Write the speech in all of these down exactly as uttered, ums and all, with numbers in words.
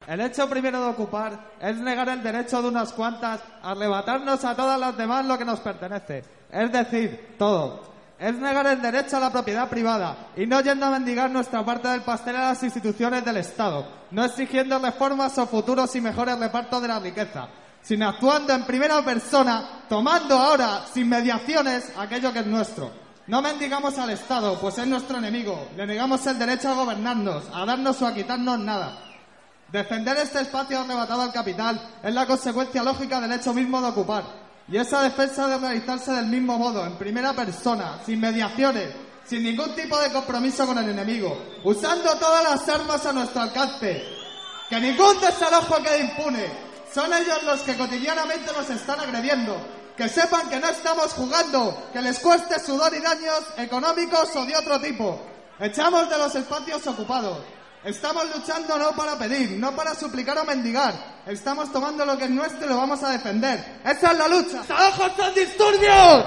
El hecho primero de ocupar es negar el derecho de unas cuantas a arrebatarnos a todas las demás lo que nos pertenece. Es decir, todo. Es negar el derecho a la propiedad privada y no yendo a mendigar nuestra parte del pastel a las instituciones del Estado, no exigiendo reformas o futuros y mejores repartos de la riqueza, sino actuando en primera persona, tomando ahora, sin mediaciones, aquello que es nuestro. No mendigamos al Estado, pues es nuestro enemigo. Le negamos el derecho a gobernarnos, a darnos o a quitarnos nada. Defender este espacio arrebatado al capital es la consecuencia lógica del hecho mismo de ocupar. Y esa defensa debe realizarse del mismo modo, en primera persona, sin mediaciones, sin ningún tipo de compromiso con el enemigo, usando todas las armas a nuestro alcance. Que ningún desalojo quede impune. Son ellos los que cotidianamente nos están agrediendo. Que sepan que no estamos jugando, que les cueste sudor y daños económicos o de otro tipo. Echamos de los espacios ocupados. Estamos luchando no para pedir, no para suplicar o mendigar. Estamos tomando lo que es nuestro y lo vamos a defender. ¡Esa es la lucha! ¡Desalojos son disturbios!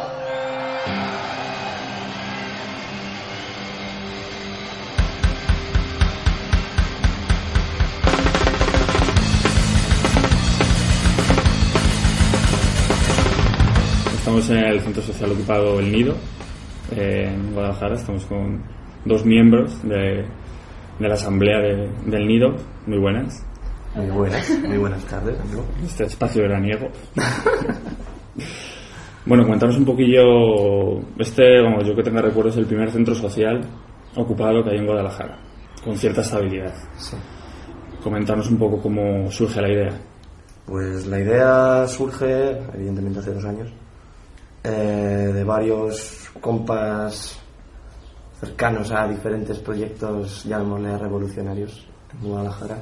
Estamos en el Centro Social Ocupado El Nido, eh, en Guadalajara. Estamos con dos miembros de, de la Asamblea de, del Nido. Muy buenas. Muy buenas, muy buenas tardes, amigo. Este espacio veraniego. Bueno, cuéntanos un poquillo. Este, vamos, yo que tenga recuerdo, es el primer centro social ocupado que hay en Guadalajara, con cierta estabilidad. Sí. Comentarnos un poco cómo surge la idea. Pues la idea surge, evidentemente, hace dos años, eh, de varios compas cercanos a diferentes proyectos, llamémosle revolucionarios, en Guadalajara.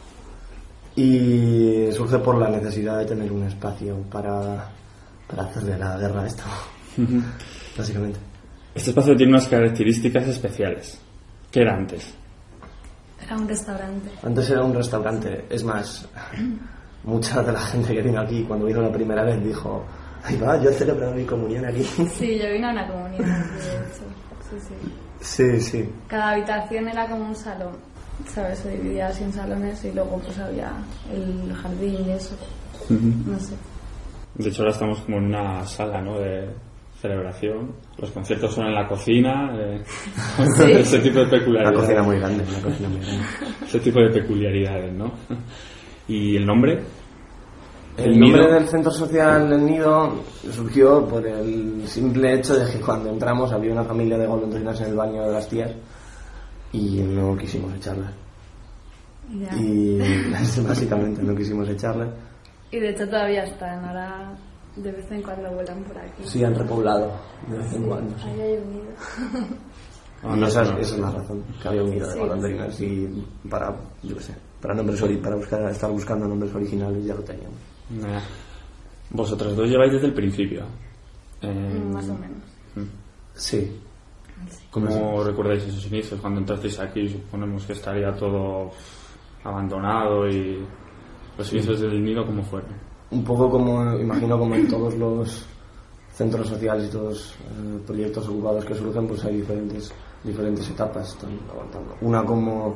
Y surge por la necesidad de tener un espacio para, para hacerle la guerra a esto, básicamente. Este espacio tiene unas características especiales. ¿Qué era antes? Era un restaurante. Antes era un restaurante. Es más, mucha de la gente que vino aquí cuando vino la primera vez dijo: ay va, yo he celebrado mi comunión aquí. Sí, yo vine a una comunión aquí, de hecho. Sí, sí. Sí, sí. Cada habitación era como un salón, ¿sabes? Se dividía así en salones y luego pues había el jardín y eso. Uh-huh. No sé. De hecho ahora estamos como en una sala, ¿no?, de celebración. Los conciertos son en la cocina. Eh, ¿Sí? Ese tipo de peculiaridades. La cocina muy grande, la cocina muy grande. Ese tipo de peculiaridades, ¿no? ¿Y el nombre? El, el nombre nido del Centro Social El Nido surgió por el simple hecho de que cuando entramos había una familia de golondrinas en el baño de las tías y no quisimos echarlas. Ya. Y básicamente no quisimos echarlas. Y de hecho todavía están, ahora de vez en cuando vuelan por aquí. Sí, han repoblado de vez en sí, cuando. Sí. Ahí hay un nido. Ah, no, esa, esa es la razón, que había un nido de golondrinas y para, yo qué sé, para nombres ori- para buscar, estar buscando nombres originales ya lo teníamos. Nah. Vosotros dos lleváis desde el principio. Eh, Más o menos. Sí. ¿Cómo recordáis esos inicios? Cuando entrasteis aquí, suponemos que estaría todo abandonado, y los inicios del Nido, ¿cómo fueron? Un poco como, imagino, como en todos los centros sociales y todos los eh, proyectos ocupados que surgen, pues hay diferentes diferentes etapas. Están aguantando. Una como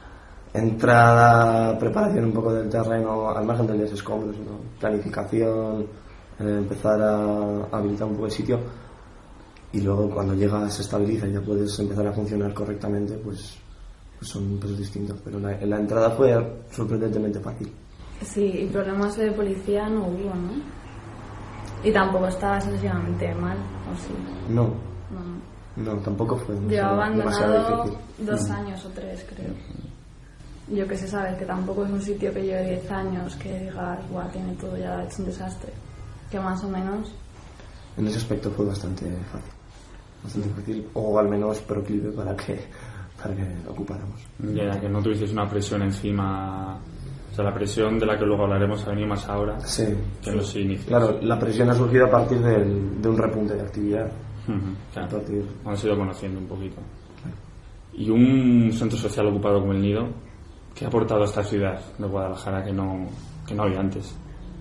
entrada, preparación un poco del terreno, al margen de los escombros, ¿no? Planificación, eh, empezar a, a habilitar un poco el sitio, y luego cuando llega, se estabiliza y ya puedes empezar a funcionar correctamente, pues, pues son pues distintos. Pero la, la entrada fue sorprendentemente fácil. Sí, y problemas de policía no hubo, ¿no? Y tampoco estaba excesivamente mal, ¿o sí? No. No. No, tampoco fue Yo he abandonado dos años o tres, creo. Yo que sé, sabes, que tampoco es un sitio que lleve diez años, que digas, guau, tiene todo ya hecho un desastre. Que más o menos... En ese aspecto fue bastante fácil. Bastante fácil, o al menos proclive para que, para que ocupáramos. Ya, que no tuvisteis una presión encima... O sea, la presión de la que luego hablaremos ha venido más ahora, sí, que en los inicios. Claro, la presión ha surgido a partir del, de un repunte de actividad. Uh-huh, claro. A partir... Hemos ido conociendo un poquito. Claro. Y un centro social ocupado como El Nido, ¿qué ha aportado a esta ciudad de Guadalajara que no, que no había antes?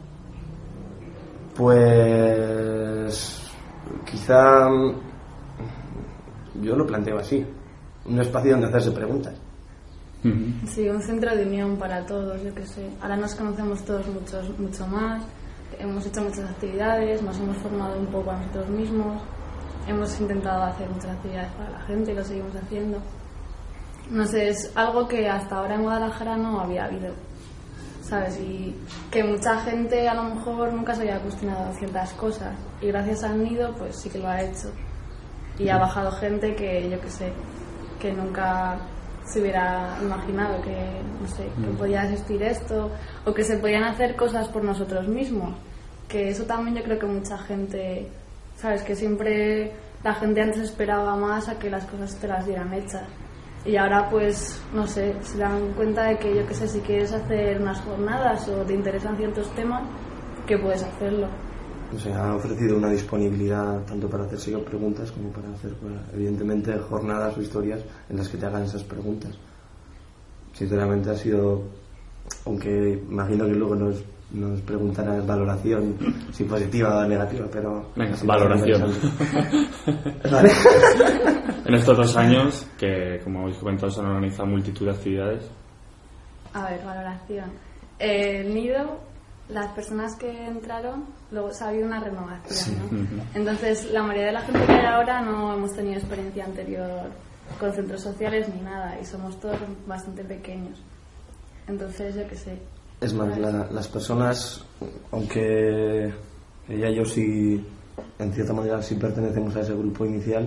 Pues... quizá... yo lo planteo así. Un espacio donde hacerse preguntas. Uh-huh. Sí, un centro de unión para todos, yo qué sé. Ahora nos conocemos todos muchos, mucho más, hemos hecho muchas actividades, nos hemos formado un poco a nosotros mismos, hemos intentado hacer muchas actividades para la gente y lo seguimos haciendo. No sé, es algo que hasta ahora en Guadalajara no había habido, ¿sabes? Y que mucha gente a lo mejor nunca se había cuestionado ciertas cosas y gracias al nido pues sí que lo ha hecho. Y ha bajado gente que, yo qué sé, que nunca se hubiera imaginado que, no sé, que podía existir esto o que se podían hacer cosas por nosotros mismos. Que eso también yo creo que mucha gente, ¿sabes? Que siempre la gente antes esperaba más a que las cosas te las dieran hechas. Y ahora pues, no sé, se dan cuenta de que, yo qué sé, si quieres hacer unas jornadas o te interesan ciertos temas, que puedes hacerlo. O sea, ha ofrecido una disponibilidad tanto para hacerse preguntas como para hacer, pues, evidentemente, jornadas o historias en las que te hagan esas preguntas. Sinceramente ha sido, aunque imagino que luego nos, nos preguntarán valoración, si positiva o negativa, pero... Venga, valoración. Vale. En estos dos años, que como habéis comentado, se han organizado multitud de actividades. A ver, valoración. Eh, el nido... Las personas que entraron, luego ha habido una renovación, ¿no? Uh-huh. Entonces, la mayoría de la gente que hay ahora no hemos tenido experiencia anterior con centros sociales ni nada, y somos todos bastante pequeños. Entonces, yo qué sé. Es más, la, las personas, aunque ella y yo sí, en cierta manera, sí pertenecemos a ese grupo inicial,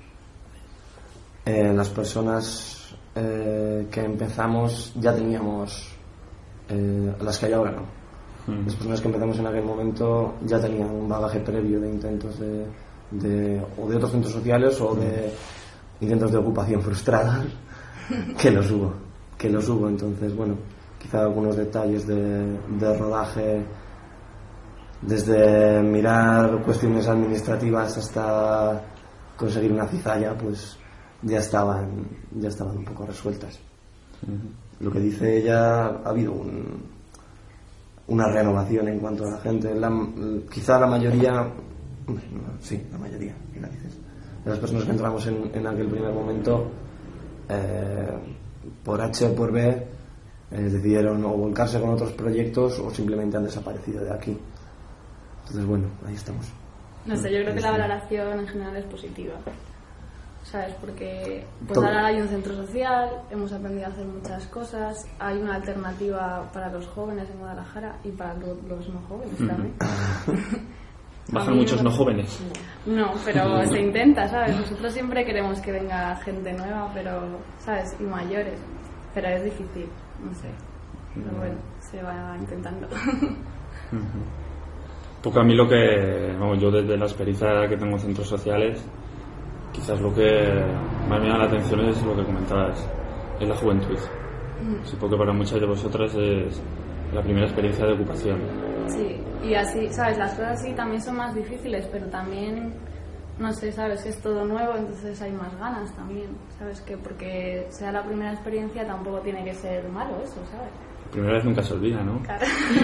eh, las personas eh, que empezamos ya teníamos, eh, las que hay ahora no. Las personas que empezamos en aquel momento ya tenían un bagaje previo de intentos de, de o de otros centros sociales o de intentos de ocupación frustrada, que los hubo, que los hubo. Entonces, bueno, quizá algunos detalles de, de rodaje, desde mirar cuestiones administrativas hasta conseguir una cizalla, pues ya estaban, ya estaban un poco resueltas. Uh-huh. Lo que dice ella, ha habido un una renovación en cuanto a la gente. La, quizá la mayoría, no, sí, la mayoría, dices, de las personas que entramos en, en aquel primer momento, eh, por H o por B, eh, decidieron o volcarse con otros proyectos o simplemente han desaparecido de aquí. Entonces, bueno, ahí estamos. No sé, yo creo que la valoración en general es positiva, ¿sabes? Porque pues Todo. Ahora hay un centro social, hemos aprendido a hacer muchas cosas, hay una alternativa para los jóvenes en Guadalajara y para lo, los no jóvenes también. ¿Bajan muchos no jóvenes? No, pero se intenta, ¿sabes? Nosotros siempre queremos que venga gente nueva, pero, ¿sabes? Y mayores, pero es difícil, no sé. Pero bueno, se va intentando. Porque a mí lo que, vamos, yo desde la experiencia que tengo en centros sociales, quizás lo que más me llama la atención es lo que comentabas, es la juventud. Mm. Sí, porque para muchas de vosotras es la primera experiencia de ocupación. Sí, y así, ¿sabes? Las cosas así también son más difíciles, pero también, no sé, ¿sabes? Es todo nuevo, entonces hay más ganas también, ¿sabes? Que porque sea la primera experiencia tampoco tiene que ser malo eso, ¿sabes? La primera vez nunca se olvida, ¿no? Claro.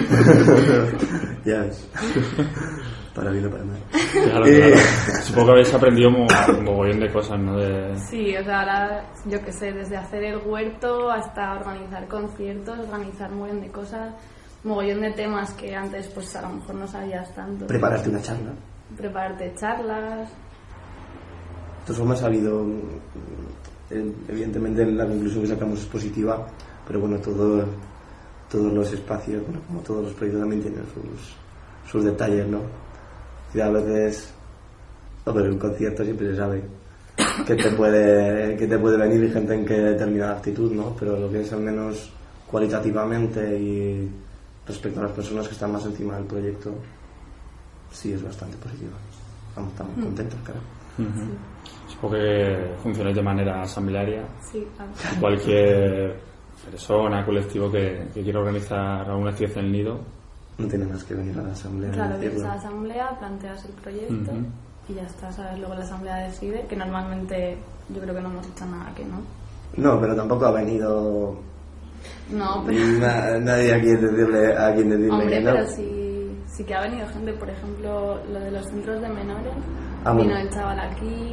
Ya ves. Para bien o para mal. Claro, claro. Supongo que habéis aprendido un mogollón de cosas, ¿no? De... Sí, o sea, ahora, yo qué sé, desde hacer el huerto hasta organizar conciertos, organizar un mogollón de cosas, mogollón de temas que antes, pues a lo mejor no sabías tanto. Prepararte una charla. Prepararte charlas. De todas formas, ha habido, evidentemente, la conclusión que sacamos es positiva, pero bueno, todo, todos los espacios, bueno, como todos los proyectos también tienen sus, sus detalles, ¿no? Y a veces, no, pero en un concierto siempre se sabe que te puede que te puede venir gente en que determinada actitud, ¿no? Pero lo que es al menos cualitativamente y respecto a las personas que están más encima del proyecto, sí es bastante positivo. Estamos, estamos mm. contentos, claro. Uh-huh. Sí. Supongo que funcionáis de manera asamblearia. Sí, claro. Cualquier persona, colectivo que, que quiera organizar alguna actividad en el nido no tiene más que venir a la asamblea. Claro, vienes a la asamblea, planteas el proyecto uh-huh. y ya está, ¿sabes? Luego la asamblea decide, que normalmente yo creo que no hemos hecho nada que no. No, pero tampoco ha venido... No, pero... Na, nadie a quien decirle, a quien decirle Hombre, que no. pero sí, sí que ha venido gente, por ejemplo, lo de los centros de menores, ah, vino bueno. el chaval aquí,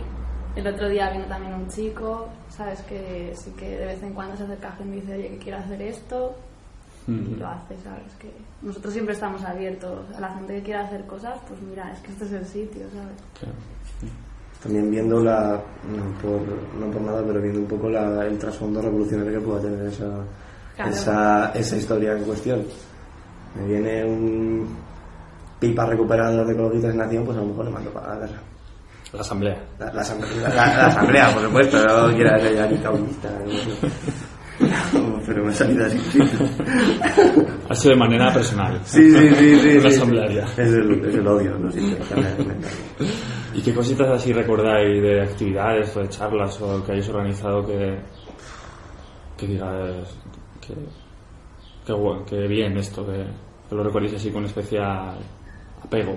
El otro día vino también un chico, ¿sabes? Que sí que de vez en cuando se acerca gente y dice, oye, que quiero hacer esto, y Mm. lo hace, ¿sabes? Que nosotros siempre estamos abiertos a la gente que quiera hacer cosas, pues mira, es que este es el sitio, ¿sabes? Claro. También viendo la, no por, no por nada, pero viendo un poco la, el trasfondo revolucionario que pueda tener esa, Claro. esa, esa historia en cuestión. Me viene un pipa recuperador de ecologistas en Nación, pues a lo mejor le mando para la casa. La asamblea. La, la, asamblea, la, la asamblea, por supuesto, no quiero ser ya ni taoísta, no, pero me ha salido así. Ha sido de manera personal. Sí, sí, sí, sí. Una sí, asamblearia. sí. Es, el, es el odio, no sé. ¿Y qué cositas así recordáis de actividades o de charlas o que hayáis organizado que, que digas que, que, bueno, que bien esto, que, que lo recordéis así con especial apego?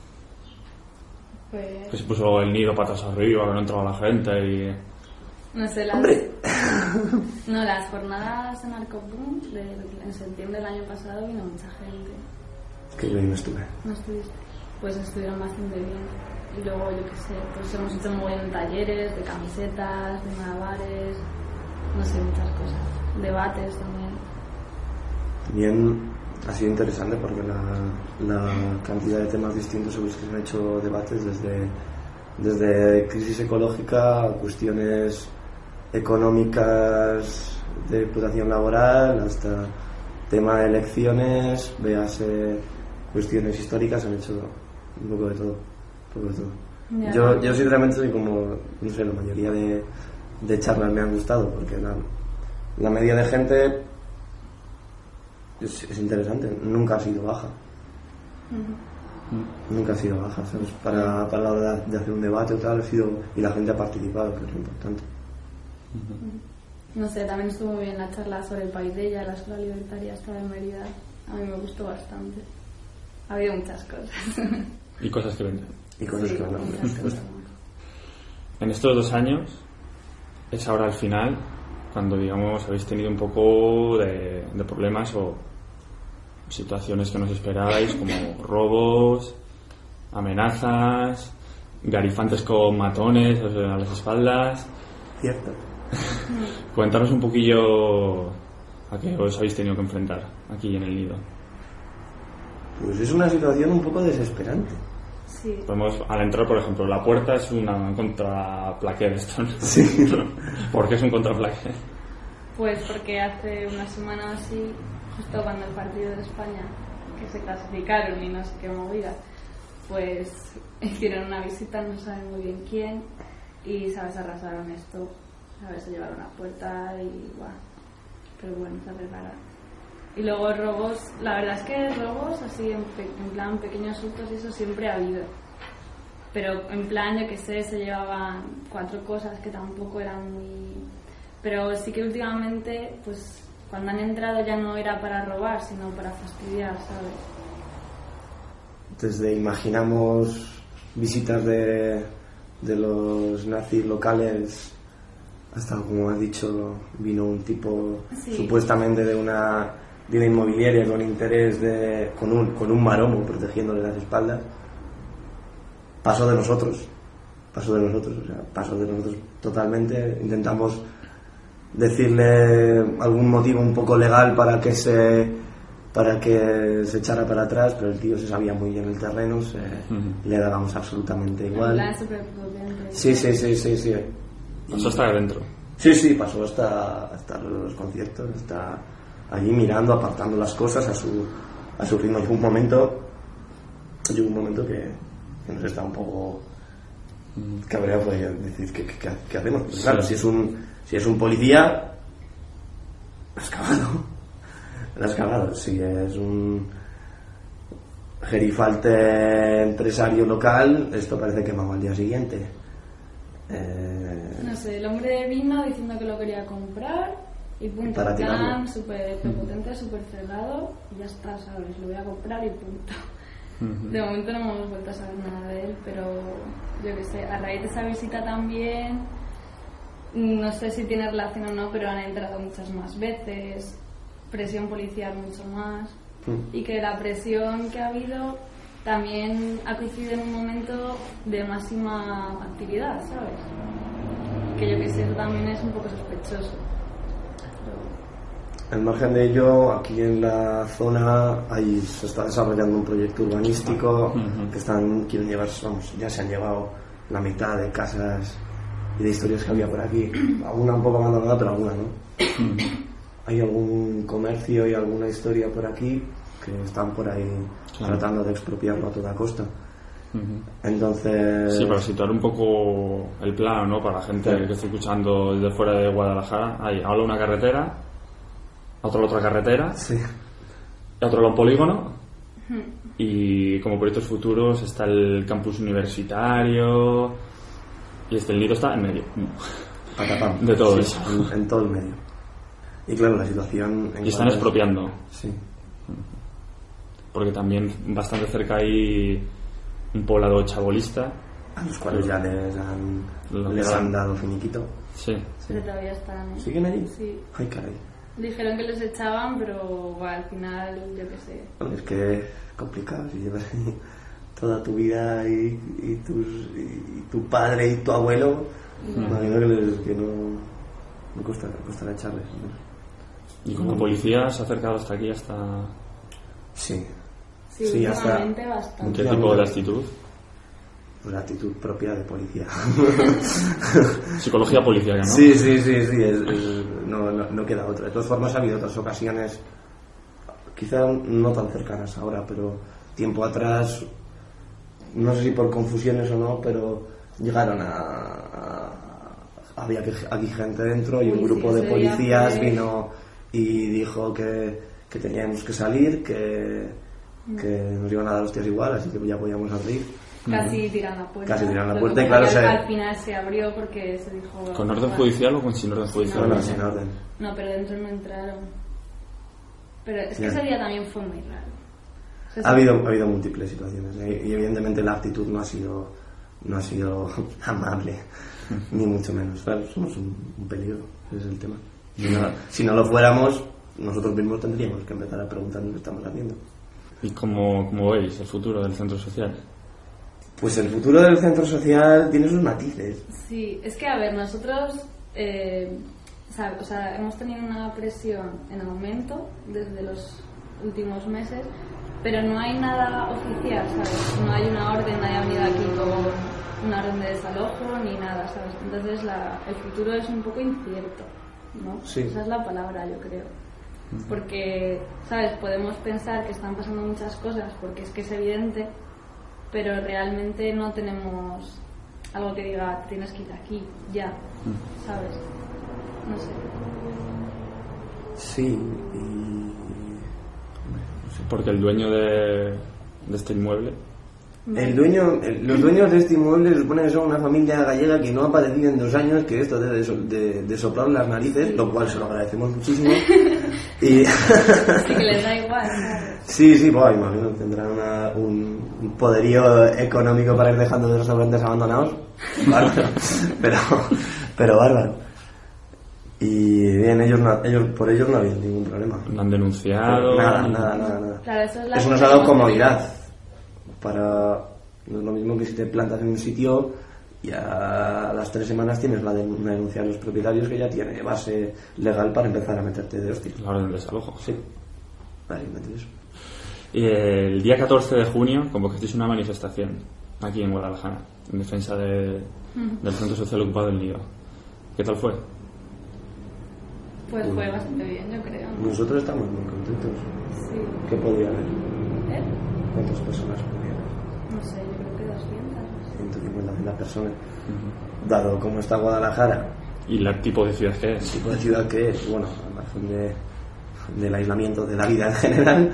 Pues, Que se puso el nido patas arriba, que no entraba la gente y... no sé, las... ¡Hombre! No, las jornadas en Arcopum, de, en septiembre del año pasado vino mucha gente. Que yo no estuve. ¿No estuviste? Pues estuvieron bastante bien. Y luego, yo qué sé, pues hemos hecho muy bien talleres de camisetas, de malabares, no sé, muchas cosas. Debates también. También ha sido interesante porque la, la cantidad de temas distintos sobre los que se han hecho debates, desde, desde crisis ecológica a cuestiones económicas de explotación laboral, hasta tema de elecciones, véase cuestiones históricas, han hecho un poco de todo. Un poco de todo. Ya. Yo, yo sinceramente soy como, no sé, la mayoría de, de charlas me han gustado porque la, la media de gente es, es interesante, nunca ha sido baja. Ujú. Nunca ha sido baja, ¿sabes? Para, para la hora de hacer un debate o tal, ha sido, y la gente ha participado, que es lo importante. No sé, también estuvo muy bien la charla sobre el país de ella, la escuela libertaria estaba en Mérida. A mí me gustó bastante. Ha habido muchas cosas. y cosas que venden. Y cosas Sí, que hablamos, muchas por supuesto. cosas. En estos dos años es ahora al final cuando, digamos, habéis tenido un poco de, de problemas o situaciones que no os esperabais, como robos, amenazas, garifantes con matones a las espaldas. Cierto. Cuéntanos un poquillo a qué os habéis tenido que enfrentar aquí en el nido. Pues es una situación un poco desesperante. Sí. Podemos, al entrar, por ejemplo, la puerta es una contraplaqué de esto, ¿no? Sí. ¿Por qué es un contraplaqué? Pues porque hace una semana así, justo cuando el partido de España, que se clasificaron y no sé qué movida, pues hicieron una visita, no saben muy bien quién, y, ¿sabes? Arrasaron esto, ¿sabes? Se llevaron la puerta y, guau, pero bueno, se arreglará. Y luego robos, la verdad es que robos así en, pe- en plan pequeños sustos y eso siempre ha habido. Pero en plan, yo que sé, se llevaban cuatro cosas que tampoco eran muy... Pero sí que últimamente, pues cuando han entrado ya no era para robar, sino para fastidiar, ¿sabes? Desde imaginamos visitas de, de los nazis locales hasta, como has dicho, vino un tipo Sí. supuestamente de una, de una inmobiliaria con interés de, con un, con un maromo protegiéndole las espaldas. Pasó de nosotros, pasó de nosotros, o sea, pasó de nosotros totalmente. Intentamos decirle algún motivo un poco legal para que se para que se echara para atrás, pero el tío se sabía muy bien el terreno, se, Ujú. le dábamos absolutamente En igual. plan súper potente. Sí, sí, sí, sí, sí. Pasó hasta adentro. Sí, sí, pasó hasta, hasta los conciertos, hasta allí mirando, apartando las cosas a su, a su ritmo. Llegó un momento, llegó un momento que, que nos está un poco cabreado, pues decir, ¿qué, qué, qué hacemos? Pues claro, si es un, si es un policía, lo has cagado. Lo has cagado. Si es un gerifalte empresario local, esto parece que vamos al día siguiente. Eh, No sé, el hombre vino diciendo que lo quería comprar y punto. Para En plan tirarlo. súper prepotente, súper cerrado y ya está, ¿sabes? Lo voy a comprar y punto. Ujú. De momento no hemos vuelto a saber nada de él, pero yo qué sé, a raíz de esa visita también, no sé si tiene relación o no, pero han entrado muchas más veces, presión policial mucho más, Mm. y que la presión que ha habido también ha coincidido en un momento de máxima actividad, ¿sabes? Que yo que sé, eso también es un poco sospechoso. Al margen de ello, aquí en la zona hay, se está desarrollando un proyecto urbanístico uh-huh. que están, quieren llevar, vamos, ya se han llevado la mitad de casas y de historias que había por aquí. Alguna un poco abandonada, pero alguna no. Uh-huh. Hay algún comercio y alguna historia por aquí que están por ahí claro. tratando de expropiarlo a toda costa. Uh-huh. Entonces... Sí, para situar un poco el plano, ¿no? Para la gente sí. que está escuchando desde fuera de Guadalajara, hay ahora una carretera, otro la otra carretera, sí. otro un polígono, uh-huh. y como proyectos futuros está el campus universitario y este el nido está en medio. Patapam. De todo sí, eso. En, en todo el medio. Y claro, la situación... Y están expropiando. Sí. Porque también bastante cerca hay un poblado chabolista a los cuales ya les han, les han dado finiquito. Sí. sí. Pero todavía están. ¿eh? ¿Siguen allí? Sí. Ay, caray. Dijeron que los echaban, pero bueno, al final, yo qué sé. Bueno, es que es complicado si llevas ahí toda tu vida y, y, tus, y tu padre y tu abuelo. No. Imagino que, les, que no, no cuesta, costará echarles. ¿no? ¿Y con la policía se ha acercado hasta aquí, hasta...? Sí. Sí, sí últimamente hasta... bastante. ¿Qué tipo de actitud? Pues la actitud propia de policía. Psicología policíaca, ¿no? Sí, sí, sí, sí, es, es, no, no, no queda otra. De todas formas ha habido otras ocasiones, quizá no tan cercanas ahora, pero tiempo atrás, no sé si por confusiones o no, pero llegaron a... a había aquí gente dentro y un grupo de policías vino y dijo que, que teníamos que salir, que, que nos iban a dar hostias igual, así que ya podíamos abrir. Casi tiran la puerta. Casi tiran la puerta y claro, se... al final se abrió porque se dijo... ¿Con orden judicial o con sin orden judicial? No, no, sin orden. No, pero dentro no entraron. Pero es que ese día también fue muy raro. O sea, ha, habido, ha habido múltiples situaciones ¿eh? Y evidentemente la actitud no ha sido, no ha sido amable, ni mucho menos. Claro, somos un, un peligro, ese es el tema. Si no, si no lo fuéramos, nosotros mismos tendríamos que empezar a preguntarnos qué estamos haciendo. ¿Y cómo, cómo veis el futuro del centro social? Pues el futuro del centro social tiene sus matices. Sí, es que a ver, nosotros eh, sabe, o sea, hemos tenido una presión en aumento desde los últimos meses, pero no hay nada oficial, ¿sabes? No hay una orden, nadie ha venido aquí con una orden de desalojo ni nada, ¿sabes? Entonces la, el futuro es un poco incierto, ¿no? Sí. Esa es la palabra, yo creo. Porque, ¿sabes? Podemos pensar que están pasando muchas cosas porque es que es evidente, pero realmente no tenemos algo que diga tienes que ir aquí, ya, ¿sabes? No sé. Sí, y... no sé. Porque el dueño de, de este inmueble... El dueño, el, los dueños de este inmueble se supone que son una familia gallega que no ha aparecido en dos años, que esto de, de, de soplar las narices, lo cual se lo agradecemos muchísimo. Y... sí, que les da igual, ¿sabes? Sí, sí, pues imagino que tendrán una, un, un poderío económico para ir dejando de los restaurantes abandonados. Bárbaro. pero, pero bárbaro. Y bien, ellos, no, ellos por ellos no había ningún problema. No han denunciado. Nada, nada, nada. nada. Claro, eso es la eso nos ha dado comodidad. Para, no es lo mismo que si te plantas en un sitio y a las tres semanas tienes la de una denuncia a los propietarios que ya tiene base legal para empezar a meterte de hostia. La orden de desalojo. Sí, básicamente eso. Y el día catorce de junio convocasteis una manifestación aquí en Guadalajara en defensa de, uh-huh. del centro social ocupado del Nido. ¿Qué tal fue? Pues fue uh, bastante bien, yo creo. Nosotros estamos muy contentos. Sí. ¿Qué podía haber? ¿Eh? ¿Cuántas personas podía haber? No sé, yo creo que doscientas. ciento cincuenta personas. Uh-huh. Dado cómo está Guadalajara. ¿Y el tipo de ciudad que es? El tipo de ciudad que es, bueno, al margen de, del aislamiento de la vida en general,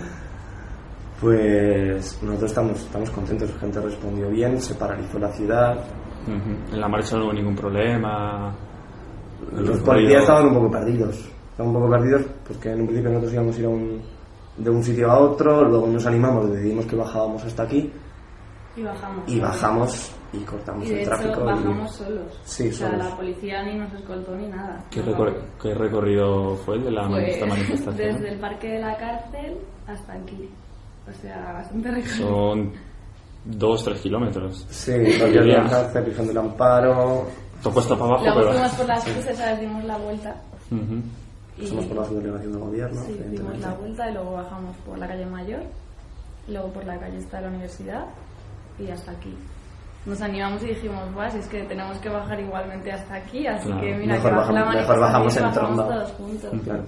pues nosotros estamos, estamos contentos. La gente respondió bien, se paralizó la ciudad. Uh-huh. En la marcha no hubo ningún problema. Los policías estaban un poco perdidos. Estaban un poco perdidos porque en un principio nosotros íbamos a ir a un, de un sitio a otro, luego nos animamos, decidimos que bajábamos hasta aquí. Y bajamos. Y bajamos y cortamos y de el tráfico. Hecho, bajamos y... solos. Sí, o sea, solos. la policía ni nos escoltó ni nada. ¿Qué, no, recor- ¿Qué recorrido fue el de la pues, esta manifestación? Desde el parque de la cárcel hasta aquí. O sea, bastante recorrido. Son dos, tres kilómetros. Sí, Torrellano de Alcázar, Virgen del Amparo. Todo cuesta para abajo, Luego pero... fuimos por las cruces, ¿sabes? Dimos la vuelta. Uh-huh. Y Pasamos por la subdelegación del gobierno. sí, dimos la vuelta y luego bajamos por la calle Mayor, y luego por la calle está la universidad y hasta aquí. Nos animamos y dijimos, guau, si es que tenemos que bajar igualmente hasta aquí, así claro. que mira, Mejor que baja bajamos, la mejor bajamos en bajamos tromba. todos juntos. Claro.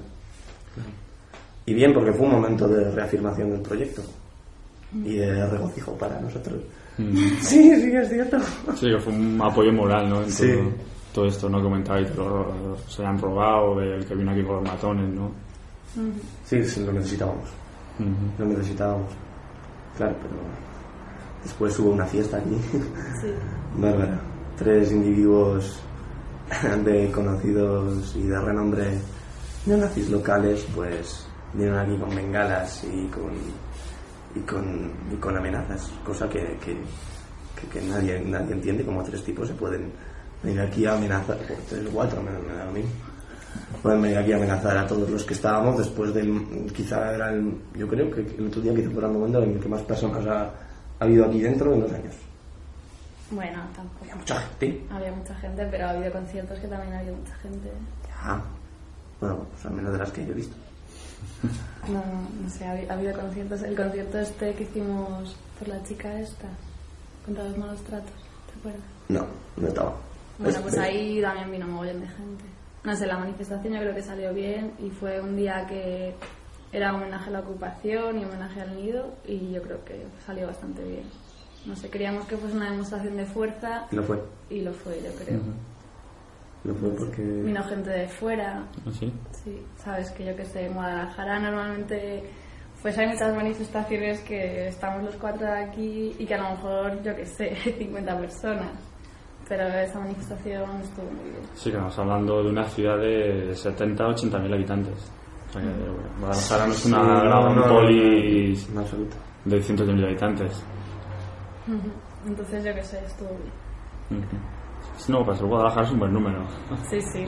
Y bien, porque fue un momento de reafirmación del proyecto y de regocijo para nosotros. Mm. Sí, sí, es cierto. Sí, que fue un apoyo moral, ¿no? En Sí. todo, todo esto, ¿no? Comentabais que lo- se han robado, del que vino aquí con los matones, ¿no? Sí, sí, lo necesitábamos. Uh-huh. Lo necesitábamos. Claro, pero después hubo una fiesta aquí. Sí. Bárbara. Tres individuos de conocidos y de renombre neonazis locales, pues vinieron aquí con bengalas y con y con, y con amenazas, cosa que, que, que, que nadie, nadie entiende cómo tres tipos se pueden venir aquí a amenazar, o tres o cuatro, me, me da lo mismo. Pueden venir aquí a amenazar a todos los que estábamos después del, quizá era el, yo creo que el otro día quizá por el momento en el que más personas ha, ha habido aquí dentro en dos años. Bueno, tampoco. Había mucha gente. Había mucha gente, pero ha habido conciertos que también ha habido mucha gente. Ya. Bueno, pues al menos de las que yo he visto. No, no, no sé, ha habido, ha habido conciertos. El concierto este que hicimos por la chica esta, contra los malos tratos, ¿te acuerdas? No, no estaba. Bueno, Es- pues ahí también vino un mogollón de gente. No sé, la manifestación yo creo que salió bien y fue un día que era homenaje a la ocupación y homenaje al nido y yo creo que salió bastante bien. No sé, queríamos que fuese una demostración de fuerza Lo fue. y lo fue, yo creo. Lo fue porque... Vino gente de fuera, ¿Así? sí, sabes que yo que sé, en Guadalajara normalmente pues hay muchas manifestaciones que estamos los cuatro de aquí y que a lo mejor, yo que sé, cincuenta personas. Pero esa manifestación estuvo muy bien. Sí, que estamos hablando de una ciudad de setenta a ochenta mil habitantes. O sea que Guadalajara no es una Sí, no, gran no, no, polis En absoluto. de cientos de mil habitantes. Entonces yo que sé, estuvo bien. Uh-huh. No, para ser Guadalajara es un buen número. Sí, sí.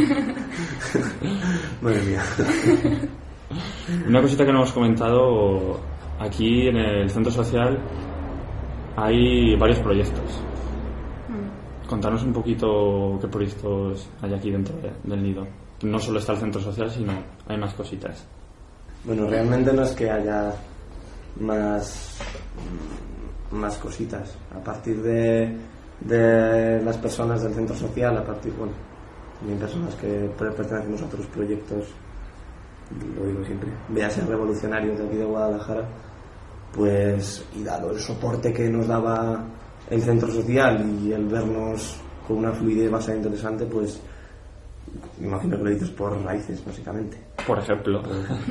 Madre mía. Una cosita que no hemos comentado, aquí en el centro social hay varios proyectos. Contanos un poquito qué proyectos hay aquí dentro de- del nido. No solo está el centro social, sino hay más cositas. Bueno, realmente no es que haya más, más cositas. A partir de, de las personas del centro social, a partir, bueno, también personas que per- pertenecemos a otros proyectos, lo digo siempre, véase revolucionarios de aquí de Guadalajara, pues, y dado el soporte que nos daba el centro social y el vernos con una fluidez bastante interesante, pues, me imagino que lo dices por raíces, básicamente. Por ejemplo.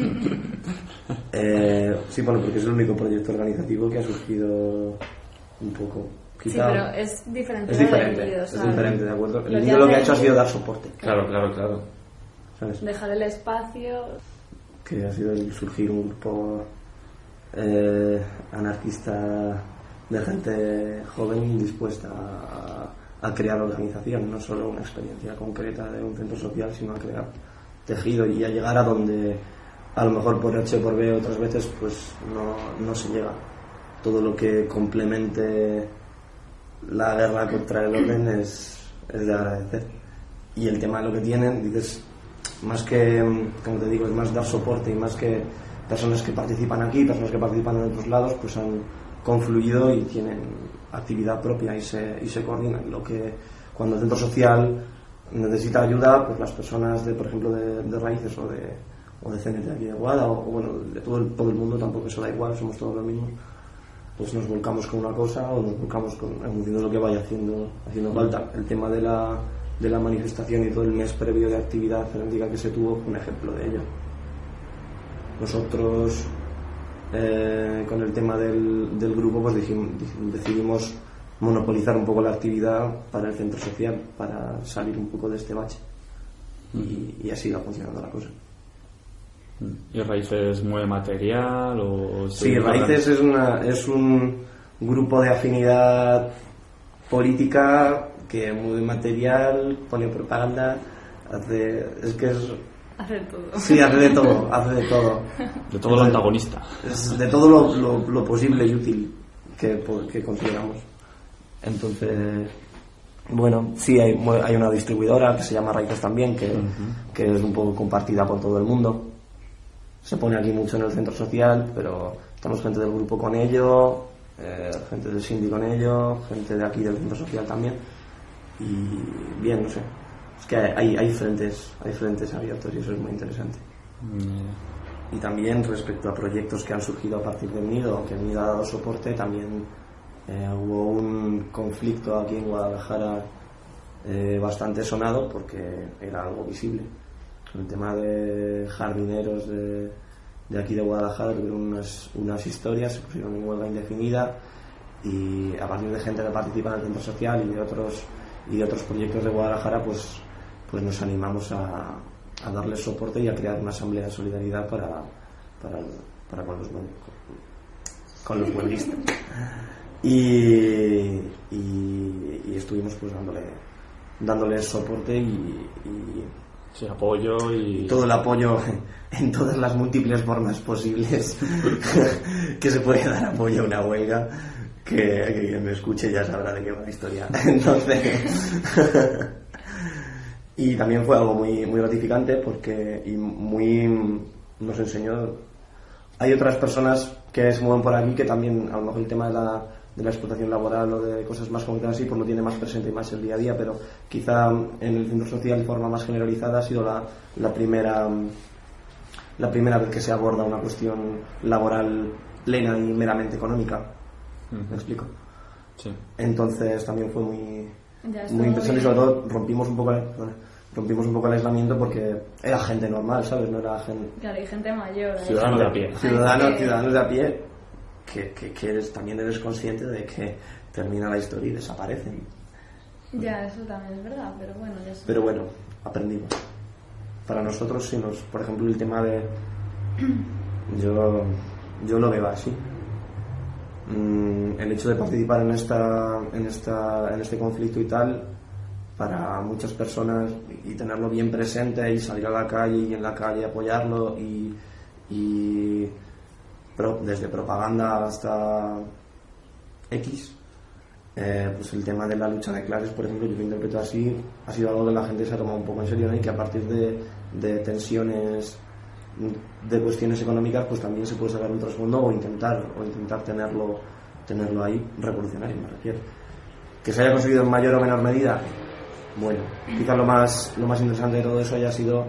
Eh, sí, bueno, porque es el único proyecto organizativo que ha surgido un poco. Sí, Quizá pero es diferente. es de lo del diferente, nido, es ¿sabes? diferente, ¿de acuerdo? Lo El que nido lo que ha hace hecho ha es sido dar soporte, Claro, claro, claro. ¿sabes? dejar el espacio. Que ha sido el surgir un grupo eh, anarquista de gente joven dispuesta a, a crear organización, no solo una experiencia concreta de un centro social, sino a crear tejido y a llegar a donde a lo mejor por H o por B otras veces pues no, no se llega. Todo lo que complemente la guerra contra el orden es, es de agradecer. Y el tema de lo que tienen, dices, más que, como te digo, es más dar soporte y más que personas que participan aquí, personas que participan en otros lados, pues han confluido y tienen actividad propia y se, y se coordinan. Lo que cuando el centro social necesita ayuda, pues las personas de, por ejemplo, de, de Raíces o de, o de C N T aquí de Guada, o, o bueno, de todo el, todo el mundo, tampoco eso da igual, somos todos los mismos, pues nos volcamos con una cosa o nos volcamos con, en función de lo que vaya haciendo, haciendo falta. El tema de la, de la manifestación y todo el mes previo de actividad frenética que se tuvo fue un ejemplo de ello. Nosotros, eh, con el tema del, del grupo, pues dijimos, decidimos monopolizar un poco la actividad para el centro social, para salir un poco de este bache. Y, y así va funcionando la cosa. ¿Y Raíces mueve material o...? Sí, Raíces es, una, es un grupo de afinidad política que mueve material, pone propaganda, hace... es que es... Hace todo. Sí, hace de todo, hace de todo. De todo lo antagonista. Es de todo lo, lo, lo posible y útil que, que consideramos. Entonces, bueno, sí, hay, hay una distribuidora que se llama Raíces también, que, uh-huh. que es un poco compartida por todo el mundo. Se pone aquí mucho en el centro social, pero estamos gente del grupo con ello, eh, gente del Sindi con ello, gente de aquí del centro social también. Y bien, no sé, es que hay, hay frentes, hay frentes abiertos y eso es muy interesante. Mm. Y también respecto a proyectos que han surgido a partir del Nido, que el Nido ha dado soporte, también eh, hubo un conflicto aquí en Guadalajara eh, bastante sonado porque era algo visible. El tema de jardineros de, de aquí de Guadalajara tuvieron unas, unas historias, se pusieron en huelga indefinida y a partir de gente que participa en el centro social y de otros y de otros proyectos de Guadalajara, pues, pues nos animamos a, a darles soporte y a crear una asamblea de solidaridad para, para, para con los con los huelguistas. Y, y, y estuvimos pues dándole dándoles soporte y, y sí, apoyo y todo el apoyo en todas las múltiples formas posibles que se puede dar apoyo a una huelga. Que, que quien me escuche ya sabrá de qué va la historia. Entonces y también fue algo muy muy gratificante porque y muy nos enseñó. Hay otras personas que se mueven por aquí que también a lo mejor el tema de la de la explotación laboral o de cosas más concretas así pues lo tiene más presente y más el día a día, pero quizá en el centro social de forma más generalizada ha sido la, la primera la primera vez que se aborda una cuestión laboral plena y meramente económica. ¿Me explico? Sí. Entonces también fue muy muy interesante y sobre todo rompimos un poco el, rompimos un poco el aislamiento porque era gente normal, ¿sabes? No era gente... Claro, hay gente mayor. Ciudadanos de a pie. Ciudadanos, ciudadanos de a pie que, que, que eres, también eres consciente de que termina la historia y desaparecen. Ya, eso también es verdad, pero bueno, ya sé. Pero bueno, aprendimos. Para nosotros, si nos, por ejemplo, el tema de... Yo, yo lo veo así. El hecho de participar en esta, en esta en este conflicto y tal, para muchas personas, y tenerlo bien presente y salir a la calle y en la calle apoyarlo y, y pro, desde propaganda hasta X, eh, pues el tema de la lucha de clases, por ejemplo, yo lo interpreto así, ha sido algo que la gente se ha tomado un poco en serio, ¿no? Y que a partir de, de tensiones, de cuestiones económicas, pues también se puede sacar un trasfondo o intentar o intentar tenerlo tenerlo ahí revolucionario, me refiero. Que se haya conseguido en mayor o menor medida, bueno, quizás lo más lo más interesante de todo eso haya sido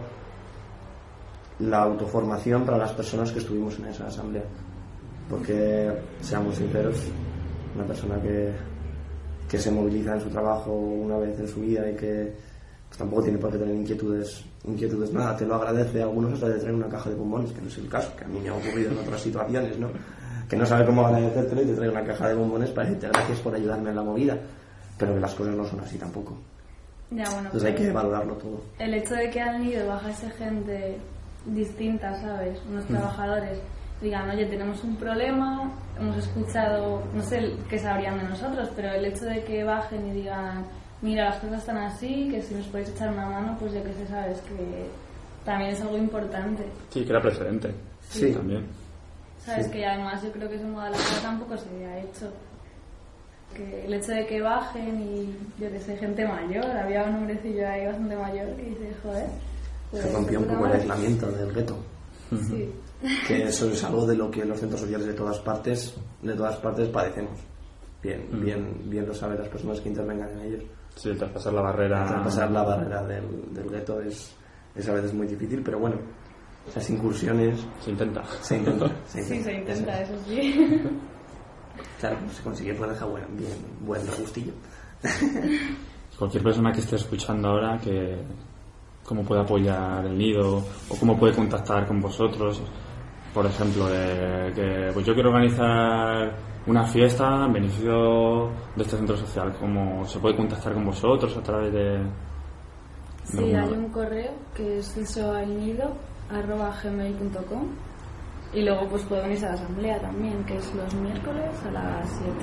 la autoformación para las personas que estuvimos en esa asamblea, porque seamos sinceros, una persona que que se moviliza en su trabajo una vez en su vida y que pues tampoco tiene por qué tener inquietudes inquietudes nada, te lo agradece. Algunos hasta de traer una caja de bombones, que no es el caso, que a mí me ha ocurrido en otras situaciones, ¿no? Que no sabe cómo agradecértelo y te trae una caja de bombones para decirte gracias por ayudarme en la movida, pero que las cosas no son así tampoco. Ya, bueno, entonces hay que valorarlo todo. El hecho de que al Nido bajase gente distinta, ¿sabes? Unos mm. trabajadores digan, oye, tenemos un problema, hemos escuchado, no sé qué sabrían de nosotros, pero el hecho de que bajen y digan, mira, las cosas están así, que si nos podéis echar una mano, pues yo que sé, sabes, que también es algo importante. Sí, que era precedente. Sí, sí. También. Sabes, sí. Que además yo creo que eso en Guadalajara tampoco se había hecho. Que el hecho de que bajen y, yo que sé, gente mayor, había un hombrecillo ahí bastante mayor que dice, joder... Pues se rompió un poco el aislamiento del gueto. Sí. Que eso es algo de lo que los centros sociales de todas partes, de todas partes padecemos. Bien, mm. bien, bien lo saben las personas que intervengan en ellos. Sí, traspasar la barrera. Traspasar la barrera del, del gueto es, es a veces muy difícil, pero bueno, esas incursiones. Se intenta. Se intenta. Se intenta. Sí, se intenta, eso, eso sí. Claro, pues se consigue pues deja buen, bien, buen regustillo. Cualquier persona que esté escuchando ahora, que cómo puede apoyar el Nido o cómo puede contactar con vosotros, por ejemplo, de que pues yo quiero organizar una fiesta en beneficio de este centro social, ¿cómo se puede contactar con vosotros a través de...? de sí, hay un correo que es isoalnido arroba gmail punto com y luego pues puede venirse a la asamblea también, que es los miércoles a las siete.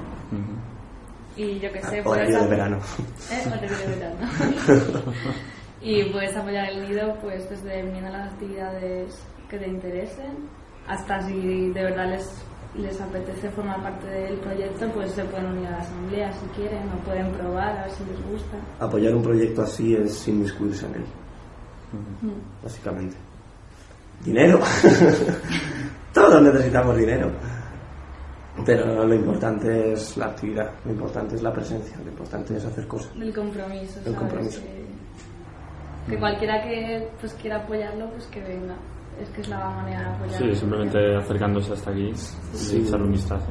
Uh-huh. Y yo que sé, puedes... Horario de verano. ¿Eh? Horario de verano. Y puedes apoyar el Nido pues desde viniendo a las actividades que te interesen hasta si de verdad les les apetece formar parte del proyecto, pues se pueden unir a la asamblea si quieren, o pueden probar a ver si les gusta. Apoyar un proyecto así es inmiscuirse en él, Mm. básicamente. Dinero. Todos necesitamos dinero. Pero lo importante es la actividad, lo importante es la presencia, lo importante es hacer cosas. El compromiso, El ¿sabes? compromiso. Que, que cualquiera que pues quiera apoyarlo, pues que venga. Es que es la manera de apoyarlo. Sí, simplemente acercándose hasta aquí Sí. y echarle un vistazo.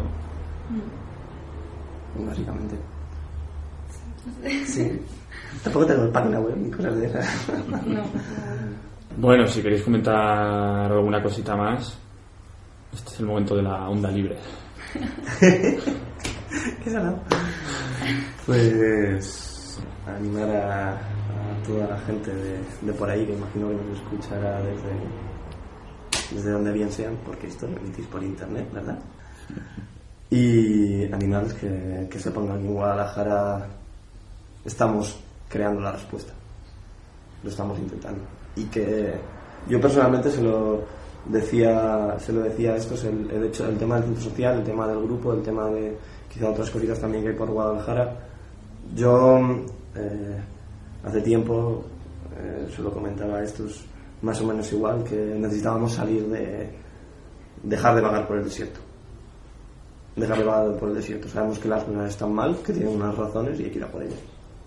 Mm. Básicamente. Sí. Tampoco tengo página web ni cosas de esas. No, no. Bueno, si queréis comentar alguna cosita más, este es el momento de la onda libre. ¿Qué salado? Pues animar a, a toda la gente de, de por ahí, que imagino que nos escuchará desde, desde donde bien sean, porque esto lo emitís por internet, ¿verdad? Y animarles que, que sepan que aquí en Guadalajara estamos creando la respuesta, lo estamos intentando, y que yo personalmente se lo decía se lo decía esto es el, el hecho el tema del centro social, el tema del grupo, el tema de quizá otras cositas también que hay por Guadalajara. Yo eh, hace tiempo eh, se lo comentaba a estos más o menos igual, que necesitábamos salir de dejar de vagar por el desierto dejar de vagar por el desierto. Sabemos que las cosas están mal, que tienen unas razones y hay que ir a por ellas,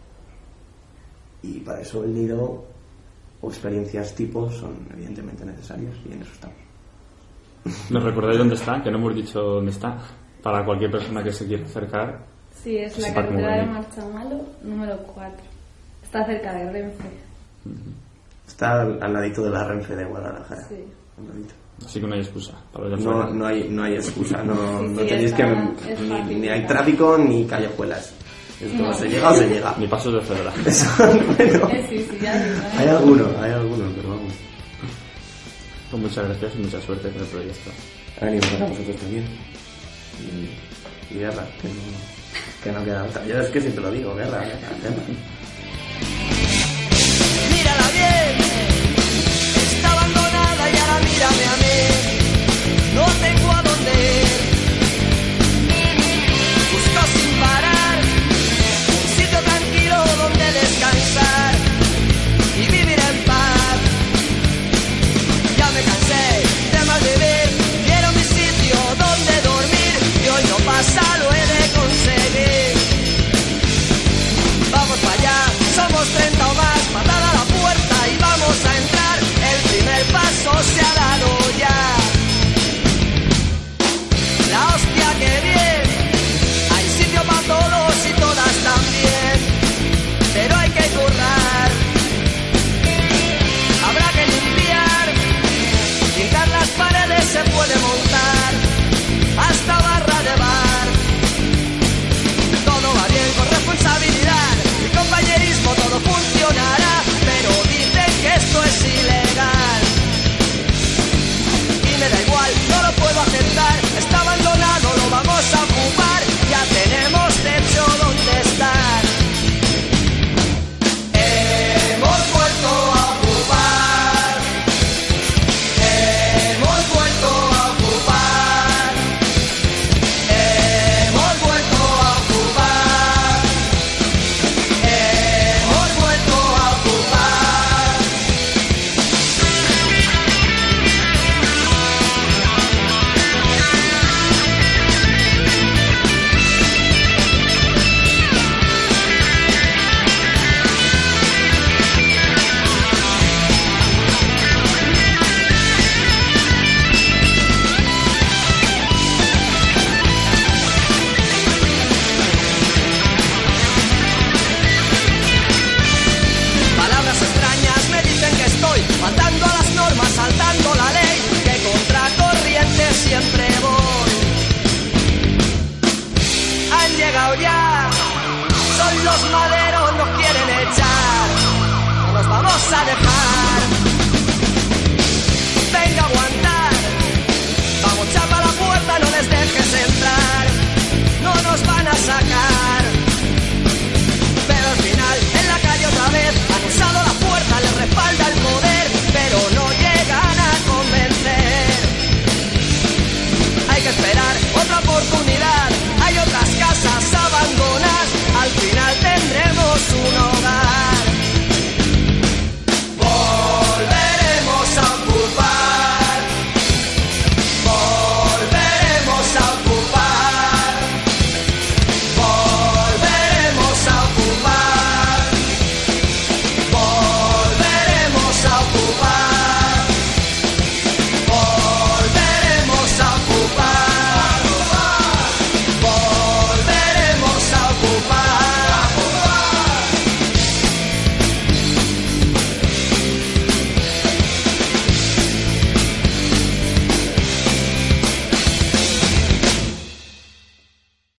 y para eso el nido o experiencias tipo son evidentemente necesarias, y en eso estamos. ¿Nos recordáis dónde está? Que no hemos dicho dónde está. Para cualquier persona que se quiera acercar. Sí, es la sepa cómo carretera de venir. Marchamalo, número cuatro. Está cerca de Renfe. Está al, al ladito de la Renfe de Guadalajara. Sí. Al ladito. Así que no hay excusa para los de No, fuera. no hay no hay excusa, no, Sí, no sí, tenéis está- que es ni, fácil, ni hay está. tráfico ni callejuelas. Esto No. se llega o se llega. Ni pasos de cebra. Eso, bueno, Eh, sí, sí, ya digo, ¿eh? hay alguno, hay alguno, pero vamos. Pues muchas gracias y mucha suerte con el proyecto. Ánimo para vosotros también. Y, y guerra, que no, que no queda otra. Yo es que siempre lo digo, guerra, guerra, guerra.